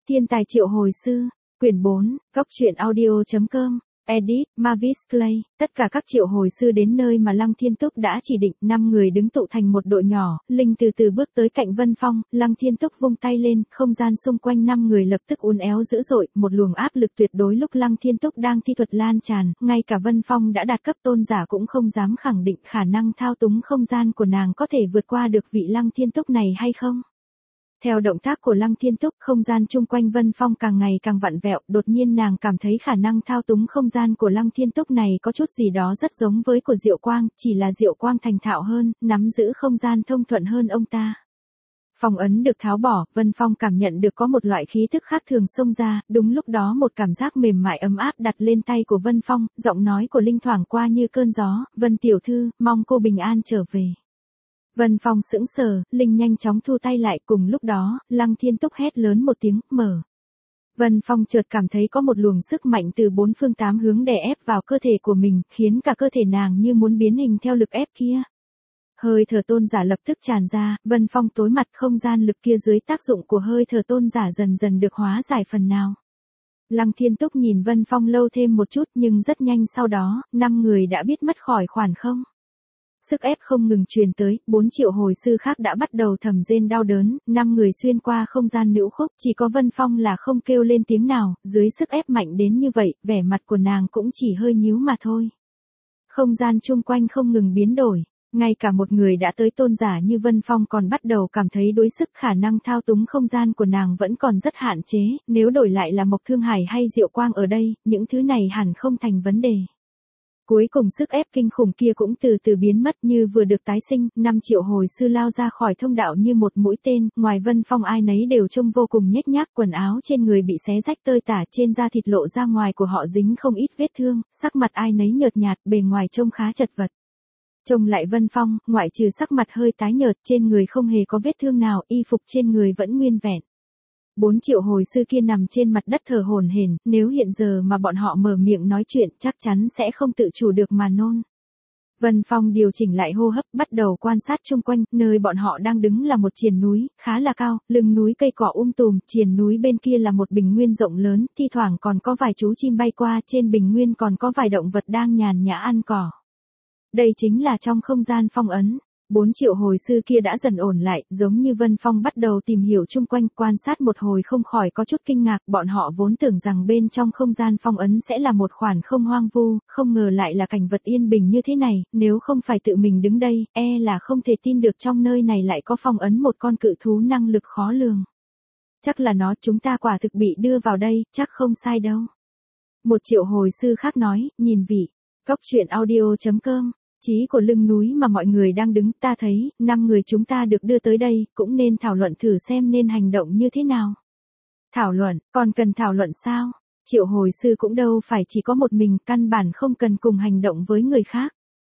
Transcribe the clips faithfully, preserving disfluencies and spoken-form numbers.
Thiên tài triệu hồi sư, quyển bốn, góc truyện audio.com, edit, Mavis Clay, tất cả các triệu hồi sư đến nơi mà Lăng Thiên Túc đã chỉ định, năm người đứng tụ thành một đội nhỏ, Linh từ từ bước tới cạnh Vân Phong, Lăng Thiên Túc vung tay lên, không gian xung quanh năm người lập tức uốn éo dữ dội, một luồng áp lực tuyệt đối lúc Lăng Thiên Túc đang thi thuật lan tràn, ngay cả Vân Phong đã đạt cấp tôn giả cũng không dám khẳng định khả năng thao túng không gian của nàng có thể vượt qua được vị Lăng Thiên Túc này hay không. Theo động tác của Lăng Thiên Túc, không gian chung quanh Vân Phong càng ngày càng vặn vẹo, đột nhiên nàng cảm thấy khả năng thao túng không gian của Lăng Thiên Túc này có chút gì đó rất giống với của Diệu Quang, chỉ là Diệu Quang thành thạo hơn, nắm giữ không gian thông thuận hơn ông ta. Phong ấn được tháo bỏ, Vân Phong cảm nhận được có một loại khí thức khác thường xông ra, đúng lúc đó một cảm giác mềm mại ấm áp đặt lên tay của Vân Phong, giọng nói của Linh thoảng qua như cơn gió, "Vân tiểu thư, mong cô bình an trở về." Vân Phong sững sờ, Linh nhanh chóng thu tay lại, cùng lúc đó, Lăng Thiên Túc hét lớn một tiếng, "Mở." Vân Phong chợt cảm thấy có một luồng sức mạnh từ bốn phương tám hướng đè ép vào cơ thể của mình, khiến cả cơ thể nàng như muốn biến hình theo lực ép kia. Hơi thở tôn giả lập tức tràn ra, Vân Phong tối mặt, không gian lực kia dưới tác dụng của hơi thở tôn giả dần dần được hóa giải phần nào. Lăng Thiên Túc nhìn Vân Phong lâu thêm một chút nhưng rất nhanh sau đó, năm người đã biết mất khỏi khoảng không. Sức ép không ngừng truyền tới, bốn triệu hồi sư khác đã bắt đầu thầm rên đau đớn, năm người xuyên qua không gian nữ khúc, chỉ có Vân Phong là không kêu lên tiếng nào, dưới sức ép mạnh đến như vậy, vẻ mặt của nàng cũng chỉ hơi nhíu mà thôi. Không gian chung quanh không ngừng biến đổi, ngay cả một người đã tới tôn giả như Vân Phong còn bắt đầu cảm thấy đuối sức, khả năng thao túng không gian của nàng vẫn còn rất hạn chế, nếu đổi lại là Mộc Thương Hải hay Diệu Quang ở đây, những thứ này hẳn không thành vấn đề. Cuối cùng sức ép kinh khủng kia cũng từ từ biến mất như vừa được tái sinh, năm triệu hồi sư lao ra khỏi thông đạo như một mũi tên, ngoài Vân Phong ai nấy đều trông vô cùng nhếch nhác, quần áo trên người bị xé rách tơi tả, trên da thịt lộ ra ngoài của họ dính không ít vết thương, sắc mặt ai nấy nhợt nhạt, bề ngoài trông khá chật vật. Trông lại Vân Phong, ngoại trừ sắc mặt hơi tái nhợt, trên người không hề có vết thương nào, y phục trên người vẫn nguyên vẹn. Bốn triệu hồi sư kia nằm trên mặt đất thở hổn hển, nếu hiện giờ mà bọn họ mở miệng nói chuyện chắc chắn sẽ không tự chủ được mà nôn. Vân Phong điều chỉnh lại hô hấp, bắt đầu quan sát chung quanh, nơi bọn họ đang đứng là một triền núi, khá là cao, lưng núi cây cỏ um tùm, triền núi bên kia là một bình nguyên rộng lớn, thi thoảng còn có vài chú chim bay qua, trên bình nguyên còn có vài động vật đang nhàn nhã ăn cỏ. Đây chính là trong không gian phong ấn. Bốn triệu hồi sư kia đã dần ổn lại, giống như Vân Phong bắt đầu tìm hiểu chung quanh, quan sát một hồi không khỏi có chút kinh ngạc, bọn họ vốn tưởng rằng bên trong không gian phong ấn sẽ là một khoản không hoang vu, không ngờ lại là cảnh vật yên bình như thế này, nếu không phải tự mình đứng đây, e là không thể tin được trong nơi này lại có phong ấn một con cự thú năng lực khó lường. Chắc là nó, chúng ta quả thực bị đưa vào đây, chắc không sai đâu. Một triệu hồi sư khác nói, nhìn vị, góc truyện audio.com. Chí của lưng núi mà mọi người đang đứng, ta thấy, năm người chúng ta được đưa tới đây, cũng nên thảo luận thử xem nên hành động như thế nào. Thảo luận, còn cần thảo luận sao? Triệu hồi sư cũng đâu phải chỉ có một mình, căn bản không cần cùng hành động với người khác.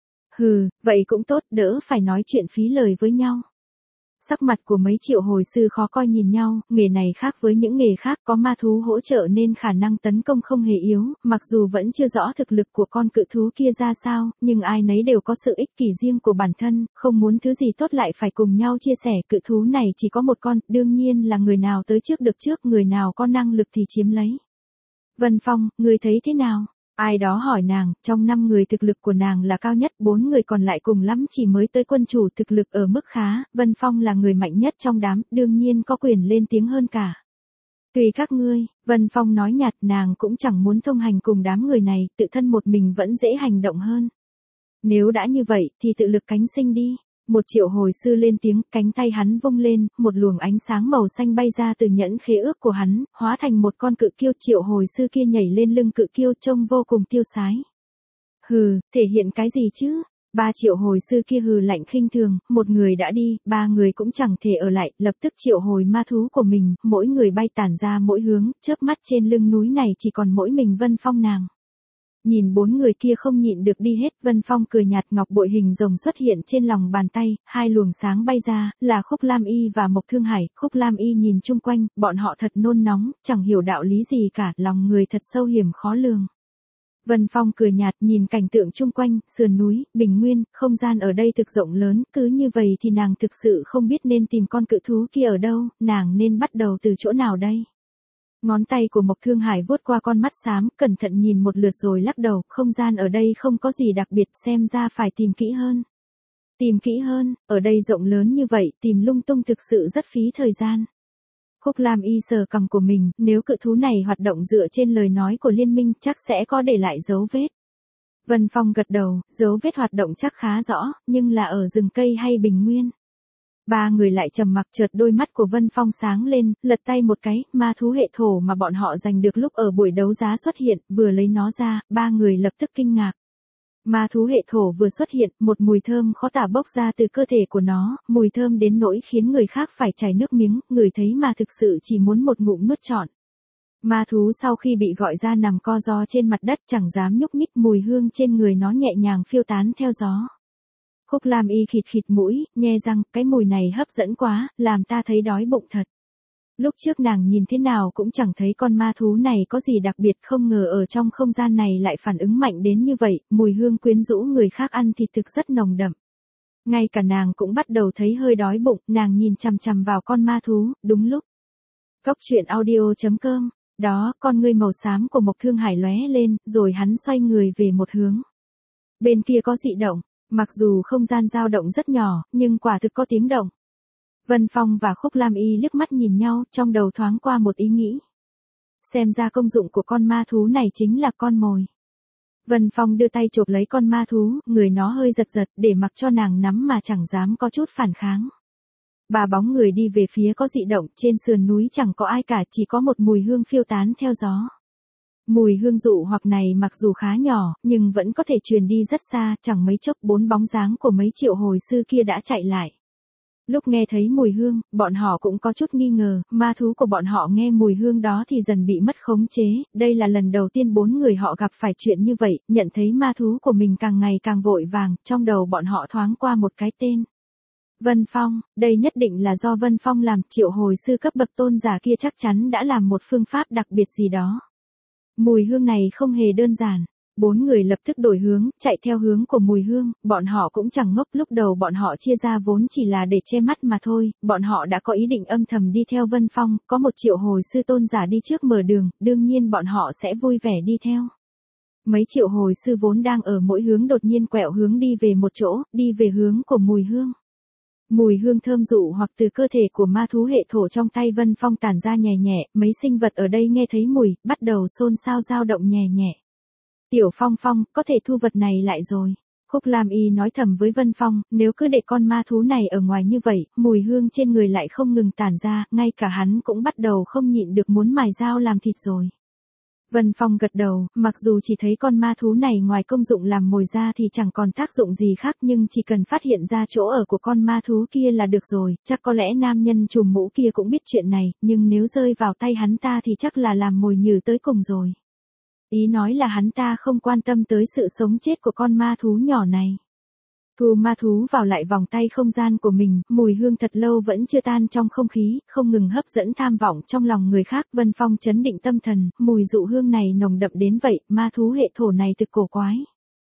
Hừ, vậy cũng tốt, đỡ phải nói chuyện phí lời với nhau. Sắc mặt của mấy triệu hồi sư khó coi nhìn nhau, nghề này khác với những nghề khác, có ma thú hỗ trợ nên khả năng tấn công không hề yếu, mặc dù vẫn chưa rõ thực lực của con cự thú kia ra sao, nhưng ai nấy đều có sự ích kỷ riêng của bản thân, không muốn thứ gì tốt lại phải cùng nhau chia sẻ, cự thú này chỉ có một con, đương nhiên là người nào tới trước được trước, người nào có năng lực thì chiếm lấy. Vân Phong, ngươi thấy thế nào? Ai đó hỏi nàng, trong năm người thực lực của nàng là cao nhất, bốn người còn lại cùng lắm chỉ mới tới quân chủ, thực lực ở mức khá, Vân Phong là người mạnh nhất trong đám, đương nhiên có quyền lên tiếng hơn cả. Tùy các ngươi, Vân Phong nói nhạt, nàng cũng chẳng muốn thông hành cùng đám người này, tự thân một mình vẫn dễ hành động hơn. Nếu đã như vậy, thì tự lực cánh sinh đi. Một triệu hồi sư lên tiếng, cánh tay hắn vung lên, một luồng ánh sáng màu xanh bay ra từ nhẫn khế ước của hắn, hóa thành một con cự kiêu, triệu hồi sư kia nhảy lên lưng cự kiêu trông vô cùng tiêu sái. Hừ, thể hiện cái gì chứ? Ba triệu hồi sư kia hừ lạnh khinh thường, một người đã đi, ba người cũng chẳng thể ở lại, lập tức triệu hồi ma thú của mình, mỗi người bay tản ra mỗi hướng, chớp mắt trên lưng núi này chỉ còn mỗi mình Vân Phong nàng. Nhìn bốn người kia không nhịn được đi hết, Vân Phong cười nhạt, ngọc bội hình rồng xuất hiện trên lòng bàn tay, hai luồng sáng bay ra, là Khúc Lam Y và Mộc Thương Hải. Khúc Lam Y nhìn chung quanh, bọn họ thật nôn nóng, chẳng hiểu đạo lý gì cả, lòng người thật sâu hiểm khó lường. Vân Phong cười nhạt nhìn cảnh tượng chung quanh, sườn núi, bình nguyên, không gian ở đây thực rộng lớn, cứ như vậy thì nàng thực sự không biết nên tìm con cự thú kia ở đâu, nàng nên bắt đầu từ chỗ nào đây. Ngón tay của Mộc Thương Hải vuốt qua con mắt xám, cẩn thận nhìn một lượt rồi lắc đầu, không gian ở đây không có gì đặc biệt, xem ra phải tìm kỹ hơn. Tìm kỹ hơn, ở đây rộng lớn như vậy, tìm lung tung thực sự rất phí thời gian. Khúc Lam Y sờ cằm của mình, nếu cự thú này hoạt động dựa trên lời nói của liên minh chắc sẽ có để lại dấu vết. Vân Phong gật đầu, dấu vết hoạt động chắc khá rõ, nhưng là ở rừng cây hay bình nguyên. Ba người lại trầm mặc, chợt đôi mắt của Vân Phong sáng lên, lật tay một cái, ma thú hệ thổ mà bọn họ giành được lúc ở buổi đấu giá xuất hiện, vừa lấy nó ra, ba người lập tức kinh ngạc. Ma thú hệ thổ vừa xuất hiện, một mùi thơm khó tả bốc ra từ cơ thể của nó, mùi thơm đến nỗi khiến người khác phải chảy nước miếng, người thấy mà thực sự chỉ muốn một ngụm nuốt trọn. Ma thú sau khi bị gọi ra nằm co ro trên mặt đất chẳng dám nhúc nhích, mùi hương trên người nó nhẹ nhàng phiêu tán theo gió. Khúc Lam Y khịt khịt mũi, nhe răng, cái mùi này hấp dẫn quá, làm ta thấy đói bụng thật. Lúc trước nàng nhìn thế nào cũng chẳng thấy con ma thú này có gì đặc biệt, không ngờ ở trong không gian này lại phản ứng mạnh đến như vậy, mùi hương quyến rũ người khác ăn thịt thực rất nồng đậm. Ngay cả nàng cũng bắt đầu thấy hơi đói bụng, nàng nhìn chằm chằm vào con ma thú, đúng lúc. Cốc truyện audio chấm com, đó, con ngươi màu xám của Mộc Thương Hải lóe lên, rồi hắn xoay người về một hướng. Bên kia có dị động, mặc dù không gian dao động rất nhỏ, nhưng quả thực có tiếng động. Vân Phong và Khúc Lam Y liếc mắt nhìn nhau, trong đầu thoáng qua một ý nghĩ. Xem ra công dụng của con ma thú này chính là con mồi. Vân Phong đưa tay chộp lấy con ma thú, người nó hơi giật giật, để mặc cho nàng nắm mà chẳng dám có chút phản kháng. Ba bóng người đi về phía có dị động, trên sườn núi chẳng có ai cả, chỉ có một mùi hương phiêu tán theo gió. Mùi hương dụ hoặc này mặc dù khá nhỏ, nhưng vẫn có thể truyền đi rất xa, chẳng mấy chốc bốn bóng dáng của mấy triệu hồi sư kia đã chạy lại. Lúc nghe thấy mùi hương, bọn họ cũng có chút nghi ngờ, ma thú của bọn họ nghe mùi hương đó thì dần bị mất khống chế, đây là lần đầu tiên bốn người họ gặp phải chuyện như vậy, nhận thấy ma thú của mình càng ngày càng vội vàng, trong đầu bọn họ thoáng qua một cái tên. Vân Phong, đây nhất định là do Vân Phong làm, triệu hồi sư cấp bậc tôn giả kia chắc chắn đã làm một phương pháp đặc biệt gì đó. Mùi hương này không hề đơn giản. Bốn người lập tức đổi hướng, chạy theo hướng của mùi hương, bọn họ cũng chẳng ngốc, lúc đầu bọn họ chia ra vốn chỉ là để che mắt mà thôi, bọn họ đã có ý định âm thầm đi theo Vân Phong, có một triệu hồi sư tôn giả đi trước mở đường, đương nhiên bọn họ sẽ vui vẻ đi theo. Mấy triệu hồi sư vốn đang ở mỗi hướng đột nhiên quẹo hướng đi về một chỗ, đi về hướng của mùi hương. Mùi hương thơm dụ hoặc từ cơ thể của ma thú hệ thổ trong tay Vân Phong tản ra nhẹ nhẹ, mấy sinh vật ở đây nghe thấy mùi, bắt đầu xôn xao dao động nhẹ nhẹ. Tiểu Phong Phong, có thể thu vật này lại rồi. Khúc Lam Y nói thầm với Vân Phong, nếu cứ để con ma thú này ở ngoài như vậy, mùi hương trên người lại không ngừng tản ra, ngay cả hắn cũng bắt đầu không nhịn được muốn mài dao làm thịt rồi. Vân Phong gật đầu, mặc dù chỉ thấy con ma thú này ngoài công dụng làm mồi ra thì chẳng còn tác dụng gì khác, nhưng chỉ cần phát hiện ra chỗ ở của con ma thú kia là được rồi, chắc có lẽ nam nhân trùm mũ kia cũng biết chuyện này, nhưng nếu rơi vào tay hắn ta thì chắc là làm mồi nhử tới cùng rồi. Ý nói là hắn ta không quan tâm tới sự sống chết của con ma thú nhỏ này. Thu ma thú vào lại vòng tay không gian của mình, mùi hương thật lâu vẫn chưa tan trong không khí, không ngừng hấp dẫn tham vọng trong lòng người khác. Vân Phong chấn định tâm thần, mùi dụ hương này nồng đậm đến vậy, ma thú hệ thổ này thực cổ quái.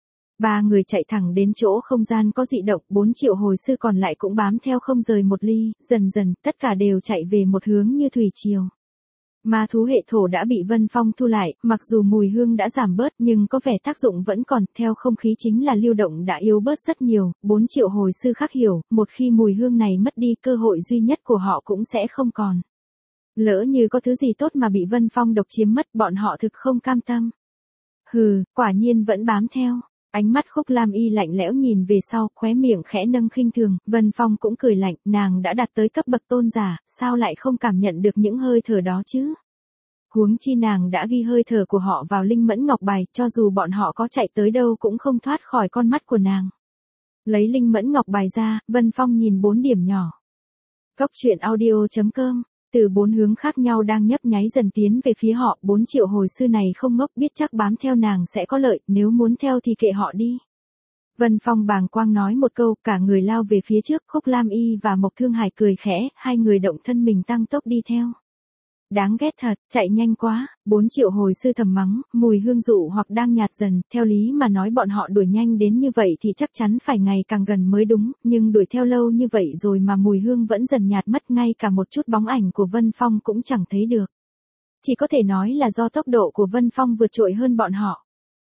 Ba người chạy thẳng đến chỗ không gian có dị động, bốn triệu hồi sư còn lại cũng bám theo không rời một ly, dần dần, tất cả đều chạy về một hướng như thủy triều. Ma thú hệ thổ đã bị Vân Phong thu lại, mặc dù mùi hương đã giảm bớt nhưng có vẻ tác dụng vẫn còn, theo không khí chính là lưu động đã yếu bớt rất nhiều, bốn triệu hồi sư khác hiểu, một khi mùi hương này mất đi cơ hội duy nhất của họ cũng sẽ không còn. Lỡ như có thứ gì tốt mà bị Vân Phong độc chiếm mất, bọn họ thực không cam tâm. Hừ, quả nhiên vẫn bám theo. Ánh mắt Khúc Lam Y lạnh lẽo nhìn về sau, khóe miệng khẽ nâng khinh thường, Vân Phong cũng cười lạnh, nàng đã đạt tới cấp bậc tôn giả, sao lại không cảm nhận được những hơi thở đó chứ? Huống chi nàng đã ghi hơi thở của họ vào linh mẫn ngọc bài, cho dù bọn họ có chạy tới đâu cũng không thoát khỏi con mắt của nàng. Lấy linh mẫn ngọc bài ra, Vân Phong nhìn bốn điểm nhỏ. Cốc truyện audio chấm com, từ bốn hướng khác nhau đang nhấp nháy dần tiến về phía họ, bốn triệu hồi sư này không ngốc, biết chắc bám theo nàng sẽ có lợi, nếu muốn theo thì kệ họ đi. Vân Phong bàng quang nói một câu, cả người lao về phía trước, Khúc Lam Y và Mộc Thương Hải cười khẽ, hai người động thân mình tăng tốc đi theo. Đáng ghét thật, chạy nhanh quá, bốn triệu hồi sư thầm mắng, mùi hương dụ hoặc đang nhạt dần, theo lý mà nói bọn họ đuổi nhanh đến như vậy thì chắc chắn phải ngày càng gần mới đúng, nhưng đuổi theo lâu như vậy rồi mà mùi hương vẫn dần nhạt mất, ngay cả một chút bóng ảnh của Vân Phong cũng chẳng thấy được. Chỉ có thể nói là do tốc độ của Vân Phong vượt trội hơn bọn họ.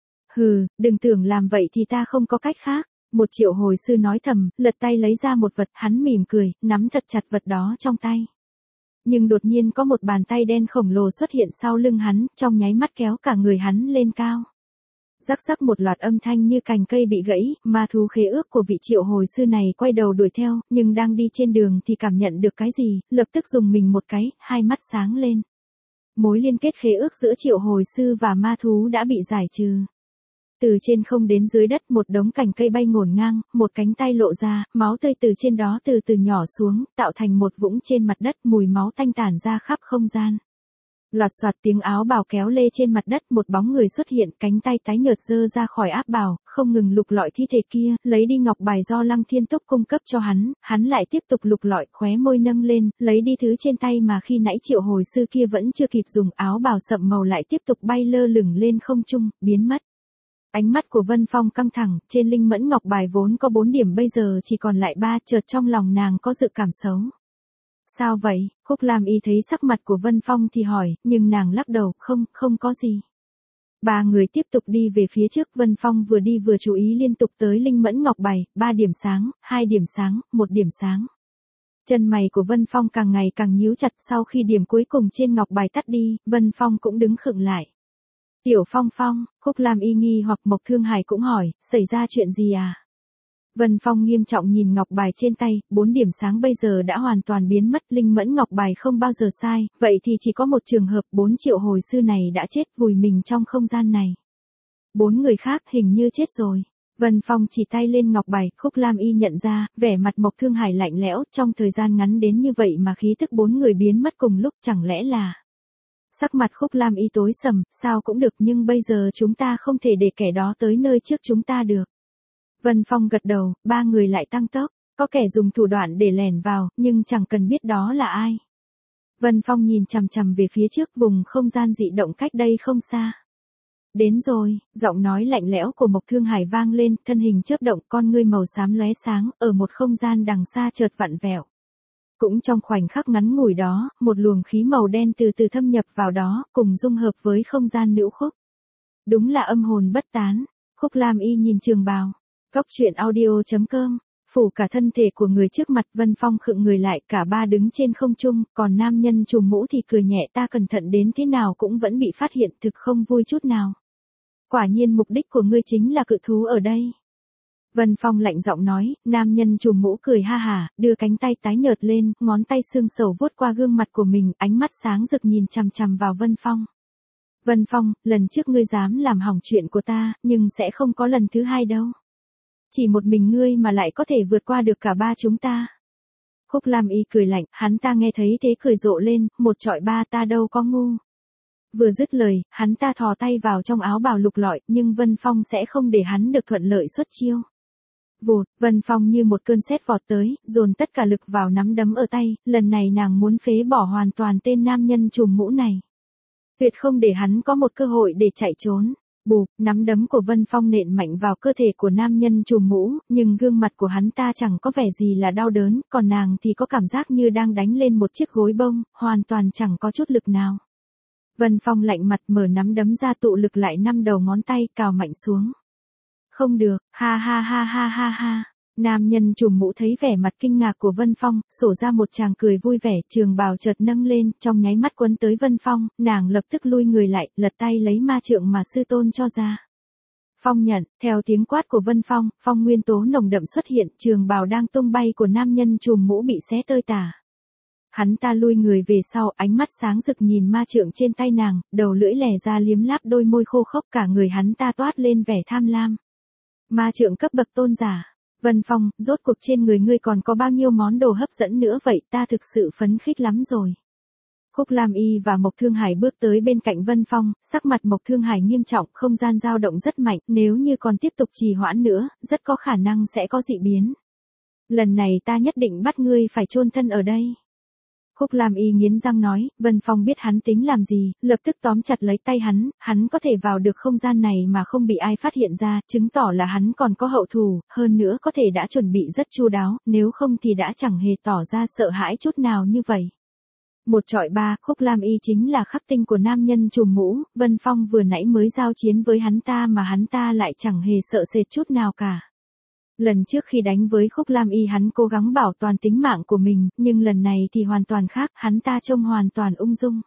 Hừ, đừng tưởng làm vậy thì ta không có cách khác. Một triệu hồi sư nói thầm, lật tay lấy ra một vật, hắn mỉm cười, nắm thật chặt vật đó trong tay. Nhưng đột nhiên có một bàn tay đen khổng lồ xuất hiện sau lưng hắn, trong nháy mắt kéo cả người hắn lên cao. Rắc rắc một loạt âm thanh như cành cây bị gãy, ma thú khế ước của vị triệu hồi sư này quay đầu đuổi theo, nhưng đang đi trên đường thì cảm nhận được cái gì, lập tức dùng mình một cái, hai mắt sáng lên. Mối liên kết khế ước giữa triệu hồi sư và ma thú đã bị giải trừ. Từ trên không đến dưới đất một đống cành cây bay ngổn ngang, một cánh tay lộ ra, máu tươi từ trên đó từ từ nhỏ xuống, tạo thành một vũng trên mặt đất, mùi máu tanh tản ra khắp không gian. Loạt soạt tiếng áo bào kéo lê trên mặt đất, một bóng người xuất hiện, cánh tay tái nhợt giơ ra khỏi áp bào, không ngừng lục lọi thi thể kia, lấy đi ngọc bài do Lăng Thiên Túc cung cấp cho hắn, hắn lại tiếp tục lục lọi, khóe môi nâng lên, lấy đi thứ trên tay mà khi nãy triệu hồi sư kia vẫn chưa kịp dùng, áo bào sậm màu lại tiếp tục bay lơ lửng lên không trung, biến mất. Ánh mắt của Vân Phong căng thẳng, trên linh mẫn ngọc bài vốn có bốn điểm bây giờ chỉ còn lại ba, chợt trong lòng nàng có dự cảm xấu. Sao vậy? Khúc Lam Y thấy sắc mặt của Vân Phong thì hỏi, nhưng nàng lắc đầu, không, không có gì. Ba người tiếp tục đi về phía trước, Vân Phong vừa đi vừa chú ý liên tục tới linh mẫn ngọc bài, ba điểm sáng, hai điểm sáng, một điểm sáng. Chân mày của Vân Phong càng ngày càng nhíu chặt, sau khi điểm cuối cùng trên ngọc bài tắt đi, Vân Phong cũng đứng khựng lại. Tiểu Phong Phong, Khúc Lam Y nghi hoặc Mộc Thương Hải cũng hỏi, xảy ra chuyện gì à? Vân Phong nghiêm trọng nhìn ngọc bài trên tay, bốn điểm sáng bây giờ đã hoàn toàn biến mất, linh mẫn ngọc bài không bao giờ sai, vậy thì chỉ có một trường hợp, bốn triệu hồi sư này đã chết vùi mình trong không gian này. Bốn người khác hình như chết rồi. Vân Phong chỉ tay lên ngọc bài, Khúc Lam Y nhận ra, vẻ mặt Mộc Thương Hải lạnh lẽo, trong thời gian ngắn đến như vậy mà khí tức bốn người biến mất cùng lúc, chẳng lẽ là... Sắc mặt Khúc Lam Y tối sầm, sao cũng được, nhưng bây giờ chúng ta không thể để kẻ đó tới nơi trước chúng ta được. Vân Phong gật đầu, ba người lại tăng tốc, có kẻ dùng thủ đoạn để lẻn vào, nhưng chẳng cần biết đó là ai. Vân Phong nhìn chằm chằm về phía trước, vùng không gian dị động cách đây không xa. Đến rồi, giọng nói lạnh lẽo của Mộc Thương Hải vang lên, thân hình chớp động, con ngươi màu xám lóe sáng, ở một không gian đằng xa chợt vặn vẹo. Cũng trong khoảnh khắc ngắn ngủi đó, một luồng khí màu đen từ từ thâm nhập vào đó, cùng dung hợp với không gian nữ khúc. Đúng là âm hồn bất tán. Khúc Lam Y nhìn trường bào. Góc truyện audio chấm com, phủ cả thân thể của người trước mặt, Vân Phong khựng người lại, cả ba đứng trên không trung, còn nam nhân trùm mũ thì cười nhẹ, ta cẩn thận đến thế nào cũng vẫn bị phát hiện, thực không vui chút nào. Quả nhiên mục đích của ngươi chính là cự thú ở đây. Vân Phong lạnh giọng nói, nam nhân trùm mũ cười ha hả, đưa cánh tay tái nhợt lên, ngón tay xương sầu vuốt qua gương mặt của mình, ánh mắt sáng rực nhìn chằm chằm vào Vân Phong. Vân Phong, lần trước ngươi dám làm hỏng chuyện của ta, nhưng sẽ không có lần thứ hai đâu. Chỉ một mình ngươi mà lại có thể vượt qua được cả ba chúng ta. Khúc Lam Y cười lạnh, hắn ta nghe thấy thế cười rộ lên, một trọi ba ta đâu có ngu. Vừa dứt lời, hắn ta thò tay vào trong áo bào lục lọi, nhưng Vân Phong sẽ không để hắn được thuận lợi xuất chiêu. Vụt, Vân Phong như một cơn sét vọt tới, dồn tất cả lực vào nắm đấm ở tay, lần này nàng muốn phế bỏ hoàn toàn tên nam nhân trùm mũ này. Tuyệt không để hắn có một cơ hội để chạy trốn. Bụp, nắm đấm của Vân Phong nện mạnh vào cơ thể của nam nhân trùm mũ, nhưng gương mặt của hắn ta chẳng có vẻ gì là đau đớn, còn nàng thì có cảm giác như đang đánh lên một chiếc gối bông, hoàn toàn chẳng có chút lực nào. Vân Phong lạnh mặt mở nắm đấm ra, tụ lực lại năm đầu ngón tay, cào mạnh xuống. Không được, ha ha ha ha ha ha. Nam nhân trùm mũ thấy vẻ mặt kinh ngạc của Vân Phong, sổ ra một tràng cười vui vẻ, trường bào chợt nâng lên, trong nháy mắt quấn tới Vân Phong, nàng lập tức lui người lại, lật tay lấy ma trượng mà sư tôn cho ra. Phong nhận, theo tiếng quát của Vân Phong, phong nguyên tố nồng đậm xuất hiện, trường bào đang tung bay của nam nhân trùm mũ bị xé tơi tả. Hắn ta lui người về sau, ánh mắt sáng rực nhìn ma trượng trên tay nàng, đầu lưỡi lè ra liếm láp đôi môi khô khốc, cả người hắn ta toát lên vẻ tham lam. Ma trượng cấp bậc tôn giả. Vân Phong, rốt cuộc trên người ngươi còn có bao nhiêu món đồ hấp dẫn nữa vậy, ta thực sự phấn khích lắm rồi. Khúc Lam Y và Mộc Thương Hải bước tới bên cạnh Vân Phong, sắc mặt Mộc Thương Hải nghiêm trọng, không gian dao động rất mạnh, nếu như còn tiếp tục trì hoãn nữa, rất có khả năng sẽ có dị biến. Lần này ta nhất định bắt ngươi phải chôn thân ở đây. Khúc Lam Y nghiến răng nói, Vân Phong biết hắn tính làm gì, lập tức tóm chặt lấy tay hắn, hắn có thể vào được không gian này mà không bị ai phát hiện ra, chứng tỏ là hắn còn có hậu thù, hơn nữa có thể đã chuẩn bị rất chu đáo, nếu không thì đã chẳng hề tỏ ra sợ hãi chút nào như vậy. Một trọi ba, Khúc Lam Y chính là khắc tinh của nam nhân trùm mũ, Vân Phong vừa nãy mới giao chiến với hắn ta mà hắn ta lại chẳng hề sợ sệt chút nào cả. Lần trước khi đánh với Khúc Lam Y hắn cố gắng bảo toàn tính mạng của mình, nhưng lần này thì hoàn toàn khác, hắn ta trông hoàn toàn ung dung.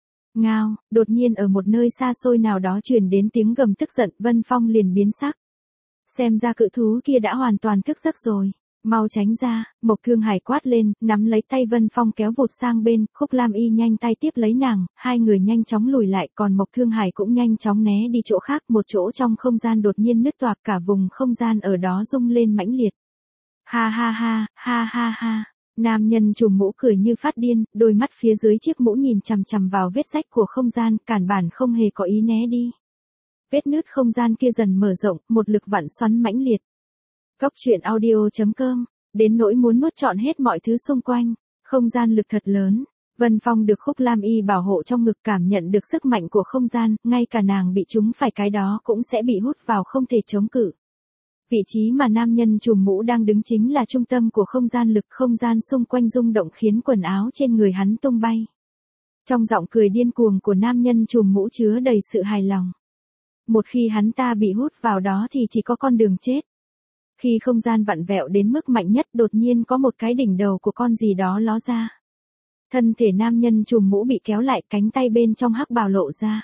Ngao, đột nhiên ở một nơi xa xôi nào đó truyền đến tiếng gầm tức giận, Vân Phong liền biến sắc. Xem ra cự thú kia đã hoàn toàn thức giấc rồi. Mau tránh ra, Mộc Thương Hải quát lên, nắm lấy tay Vân Phong kéo vụt sang bên, Khúc Lam Y nhanh tay tiếp lấy nàng, hai người nhanh chóng lùi lại, còn Mộc Thương Hải cũng nhanh chóng né đi chỗ khác, một chỗ trong không gian đột nhiên nứt toạc, cả vùng không gian ở đó rung lên mãnh liệt. Ha ha ha, ha ha ha. Nam nhân trùm mũ cười như phát điên, đôi mắt phía dưới chiếc mũ nhìn chằm chằm vào vết rách của không gian, cản bản không hề có ý né đi. Vết nứt không gian kia dần mở rộng, một lực vặn xoắn mãnh liệt. Cốc truyện audio chấm com, đến nỗi muốn nuốt trọn hết mọi thứ xung quanh, không gian lực thật lớn. Vân Phong được Khúc Lam Y bảo hộ trong ngực, cảm nhận được sức mạnh của không gian, ngay cả nàng bị trúng phải cái đó cũng sẽ bị hút vào, không thể chống cự. Vị trí mà nam nhân trùm mũ đang đứng chính là trung tâm của không gian lực, không gian xung quanh rung động khiến quần áo trên người hắn tung bay. Trong giọng cười điên cuồng của nam nhân trùm mũ chứa đầy sự hài lòng. Một khi hắn ta bị hút vào đó thì chỉ có con đường chết. Khi không gian vặn vẹo đến mức mạnh nhất, đột nhiên có một cái đỉnh đầu của con gì đó ló ra. Thân thể nam nhân trùm mũ bị kéo lại, cánh tay bên trong hắc bào lộ ra.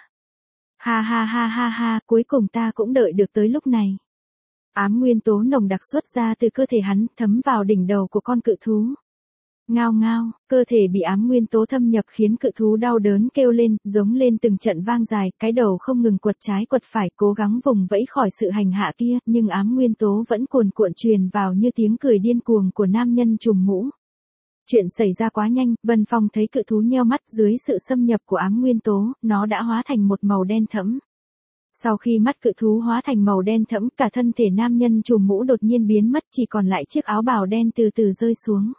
Ha ha ha ha ha, cuối cùng ta cũng đợi được tới lúc này. Ám nguyên tố nồng đặc xuất ra từ cơ thể hắn, thấm vào đỉnh đầu của con cự thú. Ngao ngao, cơ thể bị ám nguyên tố thâm nhập khiến cự thú đau đớn kêu lên, giống lên từng trận vang dài, cái đầu không ngừng quật trái quật phải, cố gắng vùng vẫy khỏi sự hành hạ kia, nhưng ám nguyên tố vẫn cuồn cuộn truyền vào như tiếng cười điên cuồng của nam nhân trùm mũ. Chuyện xảy ra quá nhanh, Vân Phong thấy cự thú nheo mắt, dưới sự xâm nhập của ám nguyên tố, nó đã hóa thành một màu đen thẫm. Sau khi mắt cự thú hóa thành màu đen thẫm, cả thân thể nam nhân trùm mũ đột nhiên biến mất, chỉ còn lại chiếc áo bào đen từ từ rơi xuống.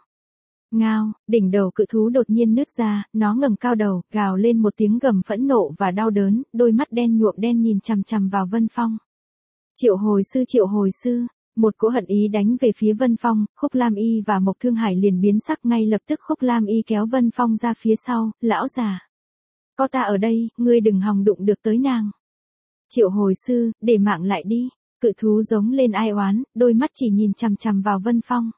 Ngao, đỉnh đầu cự thú đột nhiên nứt ra, nó ngẩng cao đầu, gào lên một tiếng gầm phẫn nộ và đau đớn, đôi mắt đen nhuộm đen nhìn chằm chằm vào Vân Phong. Triệu hồi sư, triệu hồi sư, một cỗ hận ý đánh về phía Vân Phong, Khúc Lam Y và Mộc Thương Hải liền biến sắc, ngay lập tức Khúc Lam Y kéo Vân Phong ra phía sau, lão già. Có ta ở đây, ngươi đừng hòng đụng được tới nàng. Triệu hồi sư, để mạng lại đi, cự thú giống lên ai oán, đôi mắt chỉ nhìn chằm chằm vào Vân Phong.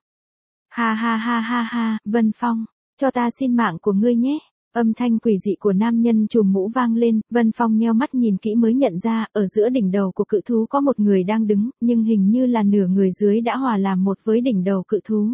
Ha ha ha ha ha, Vân Phong, cho ta xin mạng của ngươi nhé. Âm thanh quỷ dị của nam nhân trùm mũ vang lên, Vân Phong nheo mắt nhìn kỹ mới nhận ra, ở giữa đỉnh đầu của cự thú có một người đang đứng, nhưng hình như là nửa người dưới đã hòa làm một với đỉnh đầu cự thú.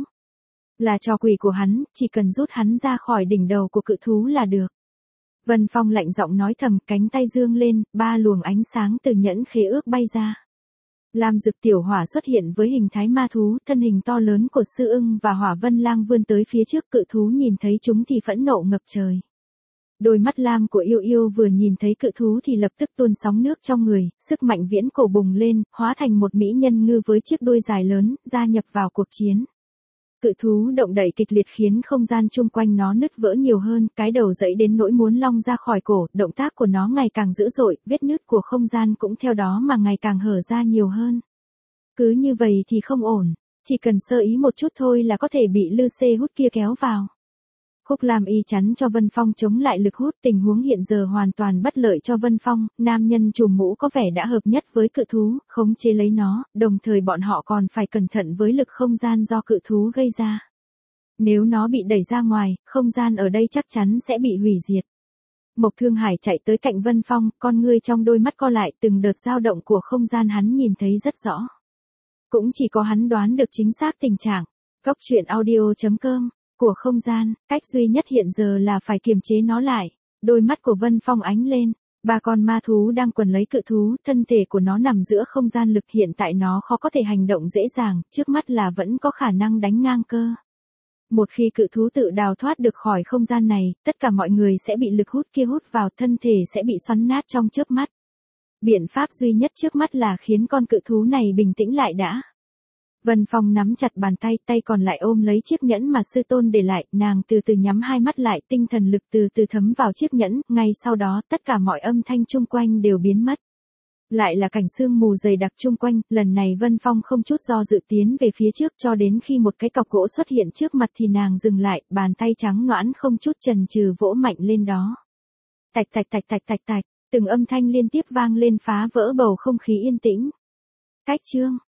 Là trò quỷ của hắn, chỉ cần rút hắn ra khỏi đỉnh đầu của cự thú là được. Vân Phong lạnh giọng nói thầm, cánh tay dương lên, ba luồng ánh sáng từ nhẫn khế ước bay ra. Lam Dực tiểu hỏa xuất hiện với hình thái ma thú, thân hình to lớn của sư ưng và hỏa vân lang vươn tới phía trước, cự thú nhìn thấy chúng thì phẫn nộ ngập trời. Đôi mắt lam của yêu yêu vừa nhìn thấy cự thú thì lập tức tuôn sóng nước trong người, sức mạnh viễn cổ bùng lên, hóa thành một mỹ nhân ngư với chiếc đuôi dài lớn, gia nhập vào cuộc chiến. Cự thú động đậy kịch liệt khiến không gian chung quanh nó nứt vỡ nhiều hơn, cái đầu dẫy đến nỗi muốn long ra khỏi cổ, động tác của nó ngày càng dữ dội, vết nứt của không gian cũng theo đó mà ngày càng hở ra nhiều hơn. Cứ như vậy thì không ổn, chỉ cần sơ ý một chút thôi là có thể bị lư xê hút kia kéo vào. Khúc Lam Y chắn cho Vân Phong chống lại lực hút, tình huống hiện giờ hoàn toàn bất lợi cho Vân Phong, nam nhân trùm mũ có vẻ đã hợp nhất với cự thú, khống chế lấy nó, đồng thời bọn họ còn phải cẩn thận với lực không gian do cự thú gây ra. Nếu nó bị đẩy ra ngoài, không gian ở đây chắc chắn sẽ bị hủy diệt. Mộc Thương Hải chạy tới cạnh Vân Phong, con ngươi trong đôi mắt co lại, từng đợt dao động của không gian hắn nhìn thấy rất rõ. Cũng chỉ có hắn đoán được chính xác tình trạng. Cốc truyện audio chấm com của không gian, cách duy nhất hiện giờ là phải kiềm chế nó lại. Đôi mắt của Vân Phong ánh lên, ba con ma thú đang quần lấy cự thú, thân thể của nó nằm giữa không gian lực, hiện tại nó khó có thể hành động dễ dàng, trước mắt là vẫn có khả năng đánh ngang cơ. Một khi cự thú tự đào thoát được khỏi không gian này, tất cả mọi người sẽ bị lực hút kia hút vào, thân thể sẽ bị xoắn nát trong chớp mắt. Biện pháp duy nhất trước mắt là khiến con cự thú này bình tĩnh lại đã. Vân Phong nắm chặt bàn tay, tay còn lại ôm lấy chiếc nhẫn mà sư tôn để lại, nàng từ từ nhắm hai mắt lại, tinh thần lực từ từ thấm vào chiếc nhẫn, ngay sau đó tất cả mọi âm thanh chung quanh đều biến mất. Lại là cảnh sương mù dày đặc chung quanh, lần này Vân Phong không chút do dự tiến về phía trước cho đến khi một cái cọc gỗ xuất hiện trước mặt thì nàng dừng lại, bàn tay trắng nõn không chút chần chừ vỗ mạnh lên đó. Tạch tạch tạch tạch tạch tạch, từng âm thanh liên tiếp vang lên phá vỡ bầu không khí yên tĩnh. Cách chương